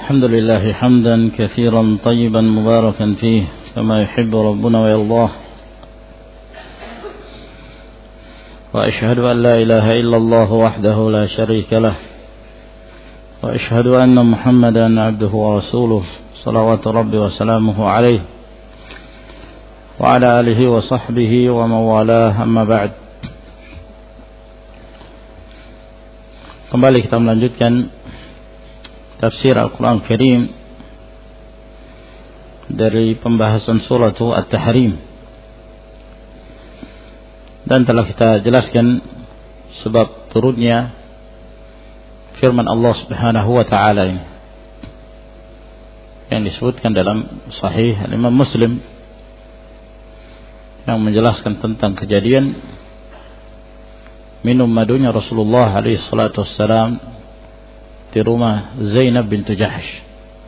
الحمد لله حمدا كثيرا طيبا مباركا فيه كما يحب ربنا ويرضاه وأشهد أن لا إله إلا الله وحده لا شريك له وأشهد أن محمدا عبده ورسوله صلوات ربي وسلامه عليه وعلى آله وصحبه ومن والاه أما بعد. Kembali kita melanjutkan tafsir Al-Quran Karim dari pembahasan surah At-Tahrim, dan telah kita jelaskan sebab turunnya firman Allah Subhanahu wa taala ini yang disebutkan dalam Sahih Imam Muslim yang menjelaskan tentang kejadian minum madunya Rasulullah alaihi salatu wassalam di rumah Zainab bintu Jahsh.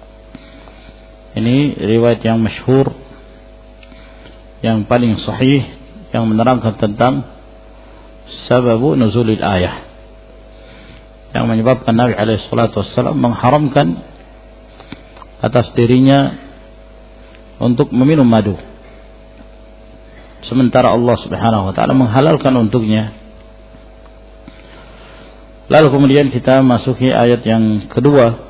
Ini riwayat yang masyhur, yang paling sahih, yang menerangkan tentang sababu nuzulil ayah, yang menyebabkan Nabi alaihi salatu wassalam mengharamkan atas dirinya untuk meminum madu, sementara Allah Subhanahu wa taala menghalalkan untuknya. Lalu kemudian kita masuki ayat yang kedua.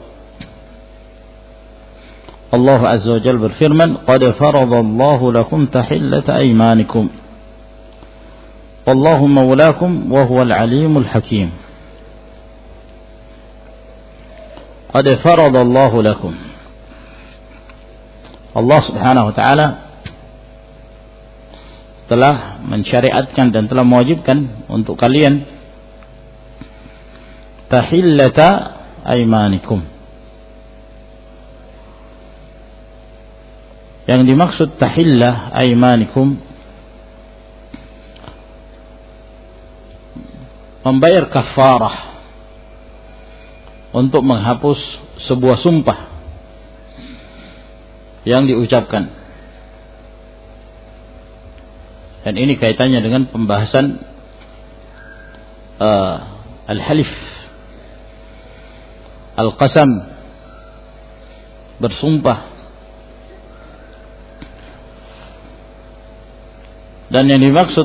Allah Azza wa Jalla berfirman, "Qad faradallahu lakum tahillata aymanikum. Wallahu mawlaakum wa huwal alimul hakim." Qad faradallahu lakum. Allah Subhanahu wa taala telah mensyariatkan dan telah mewajibkan untuk kalian tahillata aymanikum. Yang dimaksud tahillah aymanikum, membayar kafarah untuk menghapus sebuah sumpah yang diucapkan. Dan ini kaitannya dengan pembahasan al-halif, al-qasam, bersumpah. Dan yang dimaksud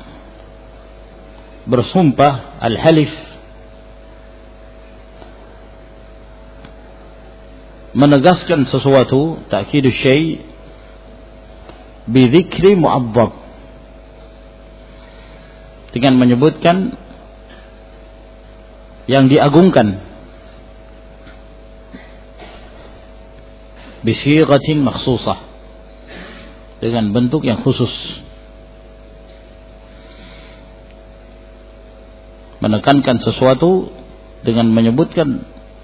bersumpah al-halif, menegaskan sesuatu, ta'kidus syai' bi dzikri mu'azzab, dengan menyebutkan yang diagungkan, bisighatin makhsusah, dengan bentuk yang khusus, menekankan sesuatu dengan menyebutkan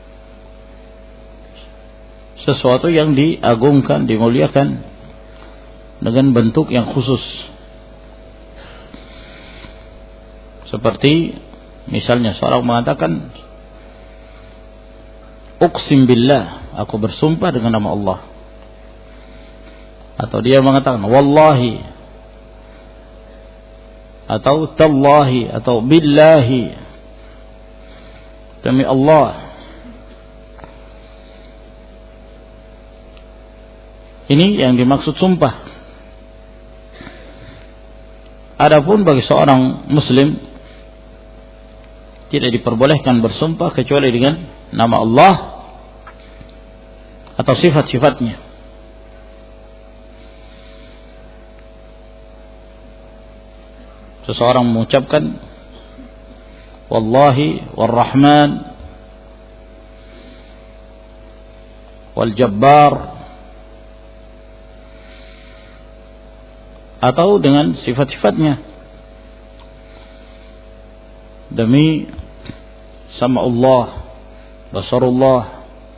sesuatu yang diagungkan, dimuliakan dengan bentuk yang khusus. Seperti misalnya seorang mengatakan, uqsim billah, aku bersumpah dengan nama Allah. Atau dia mengatakan wallahi, atau tallahi, atau billahi, demi Allah. Ini yang dimaksud sumpah. Adapun bagi seorang muslim tidak diperbolehkan bersumpah kecuali dengan nama Allah atau sifat-sifatnya. Seseorang mengucapkan wallahi warrahman wal jabbar, atau dengan sifat-sifatnya, demi sama Allah, basarullah,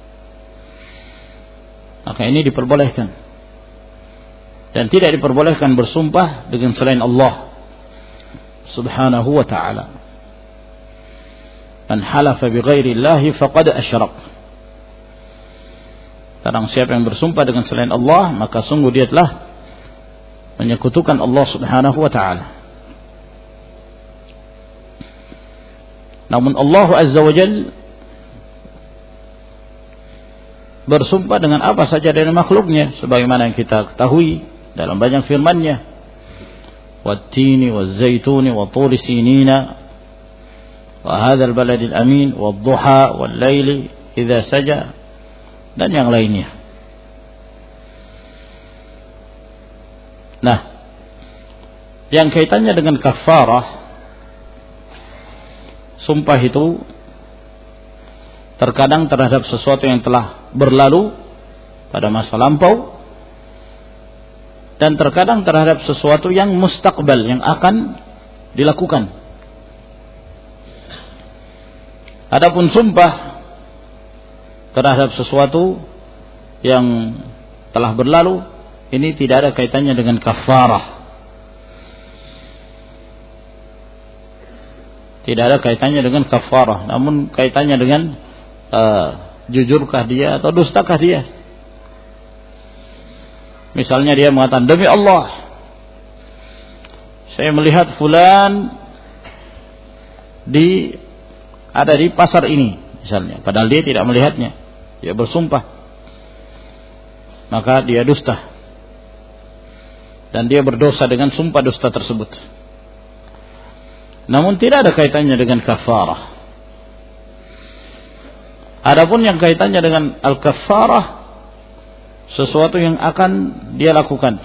maka ini diperbolehkan. Dan tidak diperbolehkan bersumpah dengan selain Allah Subhanahu wa ta'ala. Man halafa bi ghairi Allahi faqad asyrak. Barang siapa yang bersumpah dengan selain Allah, maka sungguh dia telah menyekutukan Allah Subhanahu wa ta'ala. Namun Allah Azza wa Jalla bersumpah dengan apa saja dari makhluknya, sebagaimana yang kita ketahui dalam banyak firman-Nya, wat-tini waz-zaituni wa turi sinina wa hadzal baladil amin wad-duha wal-laili idza saja, dan yang lainnya. Nah, yang kaitannya dengan kafarah, sumpah itu terkadang terhadap sesuatu yang telah berlalu pada masa lampau, dan terkadang terhadap sesuatu yang mustaqbal, yang akan dilakukan. Adapun sumpah terhadap sesuatu yang telah berlalu, ini tidak ada kaitannya dengan kafarah. Tidak ada kaitannya dengan kafarah, namun kaitannya dengan jujurkah dia atau dustakah dia. Misalnya dia mengatakan, demi Allah saya melihat fulan ada di pasar ini, misalnya, padahal dia tidak melihatnya, dia bersumpah, maka dia dusta, dan dia berdosa dengan sumpah dusta tersebut. Namun tidak ada kaitannya dengan kafarah. Adapun yang kaitannya dengan al-kafarah, sesuatu yang akan dia lakukan,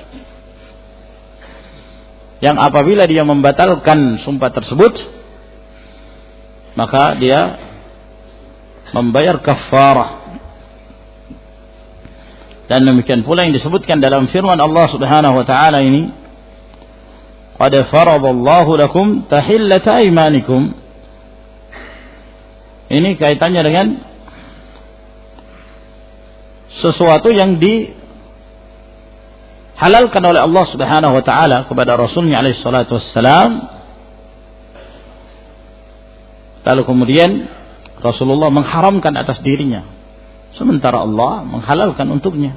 yang apabila dia membatalkan sumpah tersebut, maka dia membayar kafarah. Dan demikian pula yang disebutkan dalam firman Allah Subhanahu wa taala ini, qad faradallahu lakum tahillata aymanikum. Ini kaitannya dengan sesuatu yang dihalalkan oleh Allah Subhanahu wa taala kepada Rasulnya alaihi salatu wassalam. Lalu kemudian Rasulullah mengharamkan atas dirinya, sementara Allah menghalalkan untuknya.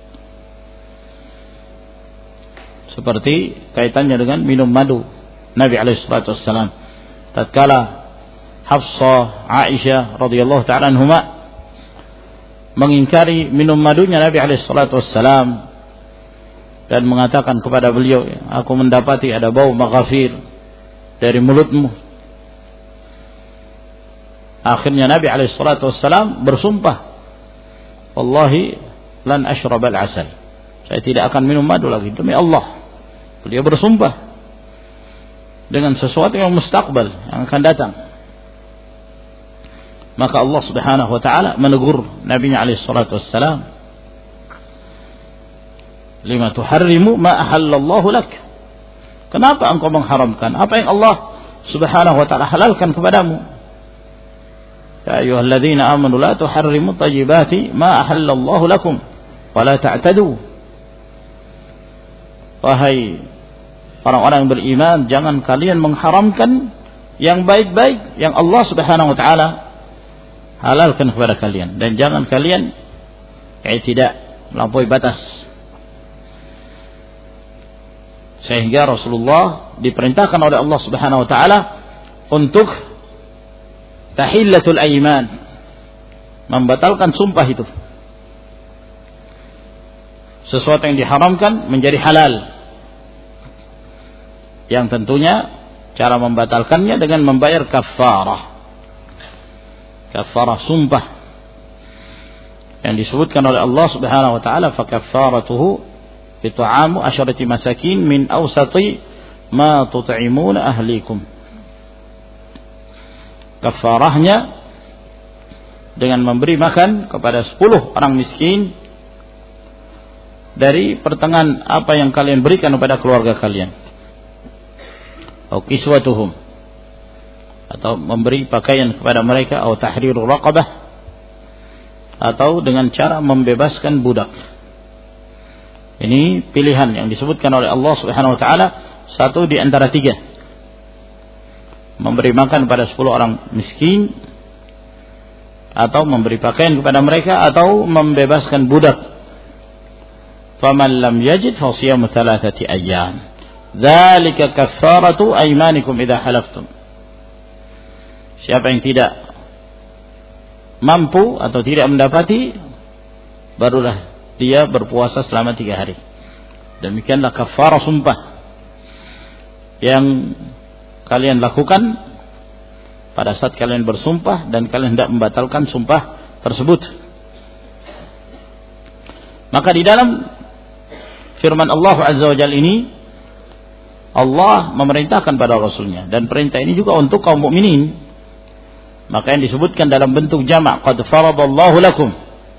Seperti kaitannya dengan minum madu. Nabi alaihi salatu wassalam tatkala Hafsah, Aisyah radhiyallahu ta'ala anhuma mengingkari minum madunya Nabi alaihi salatu wassalam dan mengatakan kepada beliau, aku mendapati ada bau maghafir dari mulutmu. Akhirnya Nabi alaihi salatu wassalam bersumpah, wallahi lan ashrabal asal, saya tidak akan minum madu lagi, demi Allah. Beliau bersumpah dengan sesuatu yang mustaqbal, yang akan datang. Maka Allah Subhanahu wa taala menegur Nabi-Nya alaihi salatu wassalam, lima tuharrimu ma ahallallahu lak, kenapa engkau mengharamkan apa yang Allah Subhanahu wa taala halalkan kepadamu? Ya ayyuhalladzina amanu la tuharrimu thayyibati ma ahallallahu lakum wa la ta'tadu. Wahai orang-orang yang beriman, jangan kalian mengharamkan yang baik-baik yang Allah Subhanahu wa taala halalkan kepada kalian, dan jangan kalian tidak melampaui batas. Sehingga Rasulullah diperintahkan oleh Allah Subhanahu wa taala untuk tahillatul aiman, membatalkan sumpah itu. Sesuatu yang diharamkan menjadi halal, yang tentunya cara membatalkannya dengan membayar kafarah. Kafarah sumpah yang disebutkan oleh Allah Subhanahu wa taala, fa kafaratuhu it'amu asharati masakin min awsati ma tut'imuna ahlikum. Kafarahnya dengan memberi makan kepada 10 orang miskin dari pertengahan apa yang kalian berikan kepada keluarga kalian. Atau kiswatuhum, atau memberi pakaian kepada mereka, atau tahriru raqabah, atau dengan cara membebaskan budak. Ini pilihan yang disebutkan oleh Allah Subhanahu wa taala, satu di antara 3. Memberi makan pada 10 orang miskin, atau memberi pakaian kepada mereka, atau membebaskan budak. Faman lam yajid fa siyamu 3 ayyam. Dzalika kaffaratu aymanikum idza halaftum. Siapa yang tidak mampu atau tidak mendapati, barulah dia berpuasa selama 3 hari. Demikianlah kafarah sumpah yang kalian lakukan pada saat kalian bersumpah dan kalian hendak membatalkan sumpah tersebut. Maka di dalam firman Allah Azza wa Jalla ini, Allah memerintahkan pada Rasulnya, dan perintah ini juga untuk kaum mukminin. Maka yang disebutkan dalam bentuk jamak, qad faradallahu lakum,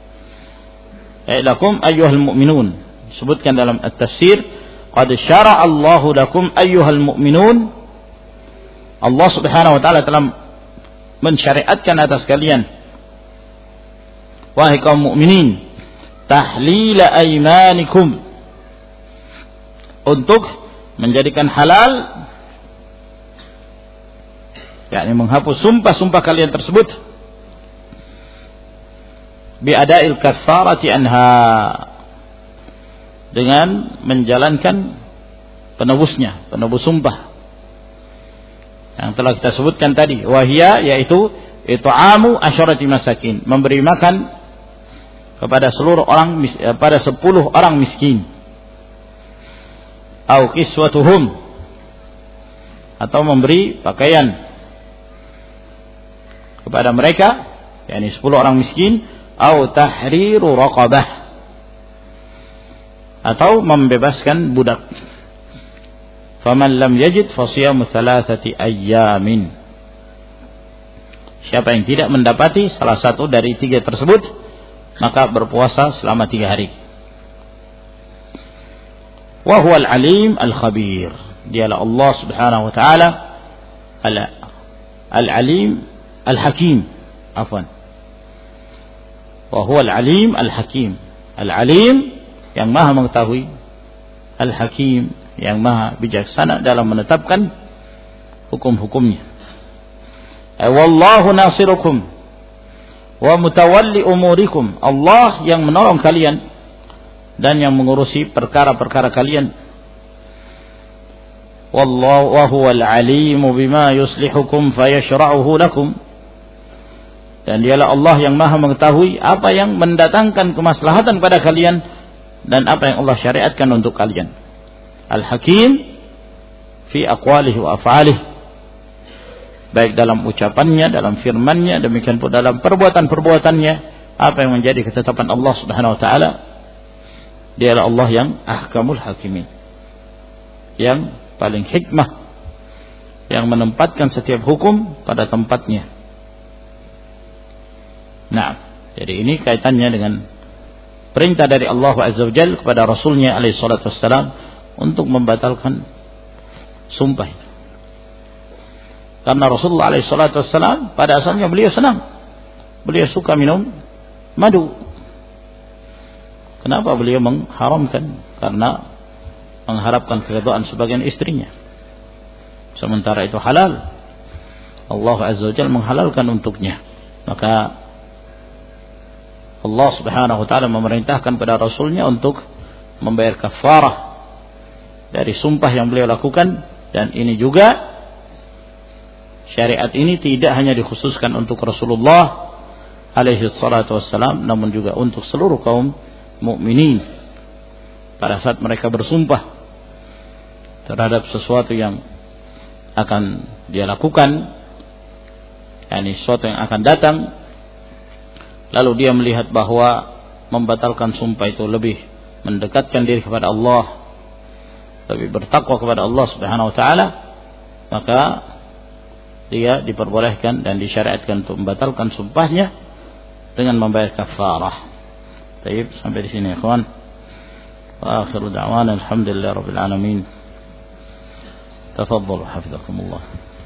lakum ayyuhal mu'minun. Disebutkan dalam at-tafsir, qad syara'allahu lakum ayyuhal mu'minun. Allah Subhanahu wa taala telah mensyariatkan atas kalian, wahai kaum mukminin, tahlila aymanikum, untuk menjadikan halal, yakni menghapus sumpah-sumpah kalian tersebut, bi'ada'il kafarati anha, dengan menjalankan penebusnya, penebus sumpah yang telah kita sebutkan tadi, wahia, yaitu it'amu asyarati masakin, memberi makan kepada 10 orang miskin, au kiswatuhum, atau memberi pakaian kepada mereka, yakni 10 orang miskin, au tahriru raqabah, atau membebaskan budak. Faman lam yajid fasiyamu 3 ayyamin. Siapa yang tidak mendapati salah satu dari 3 tersebut, maka berpuasa selama 3 hari. Wa huwal alim al-khabir. Dialah Allah Subhanahu wa taala al-alim al-hakim. Afwan. Wa huwal alim al-hakim. Al-alim yang maha mengetahui, al-hakim yang maha bijaksana dalam menetapkan hukum-hukumnya. Wallahu nasirukum wa mutawalli umurikum. Allah yang menolong kalian dan yang mengurusi perkara-perkara kalian. Wallahu wa huwal alimu bima yuslihukum fayashra'uhu lakum. Dan dialah Allah yang maha mengetahui apa yang mendatangkan kemaslahatan pada kalian dan apa yang Allah syariatkan untuk kalian. Al-Hakim fi aqwalihi wa af'alihi, baik dalam ucapannya, dalam firmannya, demikian pula dalam perbuatan-perbuatannya, apa yang menjadi ketetapan Allah Subhanahu wa taala. Dialah Allah yang ahkamul hakimin, yang paling hikmah, yang menempatkan setiap hukum pada tempatnya. Nah, jadi ini kaitannya dengan perintah dari Allah Azza wa Jalla kepada Rasulnya alaihi salatu wassalam untuk membatalkan sumpah itu. Karena Rasulullah alaihi salatu wassalam pada asalnya beliau senang, beliau suka minum madu. Kenapa beliau mengharamkan? Karena mengharapkan keridhaan sebagian istrinya, sementara itu halal. Allah Azza wa Jalla menghalalkan untuknya. Maka Allah Subhanahu wa taala memerintahkan pada Rasulnya untuk membayar kafarah dari sumpah yang beliau lakukan. Dan ini juga, syariat ini tidak hanya dikhususkan untuk Rasulullah alaihi salatu wassalam, namun juga untuk seluruh kaum mukminin pada saat mereka bersumpah terhadap sesuatu yang akan dia lakukan, yakni sesuatu yang akan datang, lalu dia melihat bahwa membatalkan sumpah itu lebih mendekatkan diri kepada Allah, lebih bertakwa kepada Allah Subhanahu wa taala, maka dia diperbolehkan dan disyariatkan untuk membatalkan sumpahnya dengan membayar kafarah. Baik, sampai di sini ya kawan. Wa akhiru da'wana alhamdulillahirabbil alamin. Tafadhalu hafizakumullah.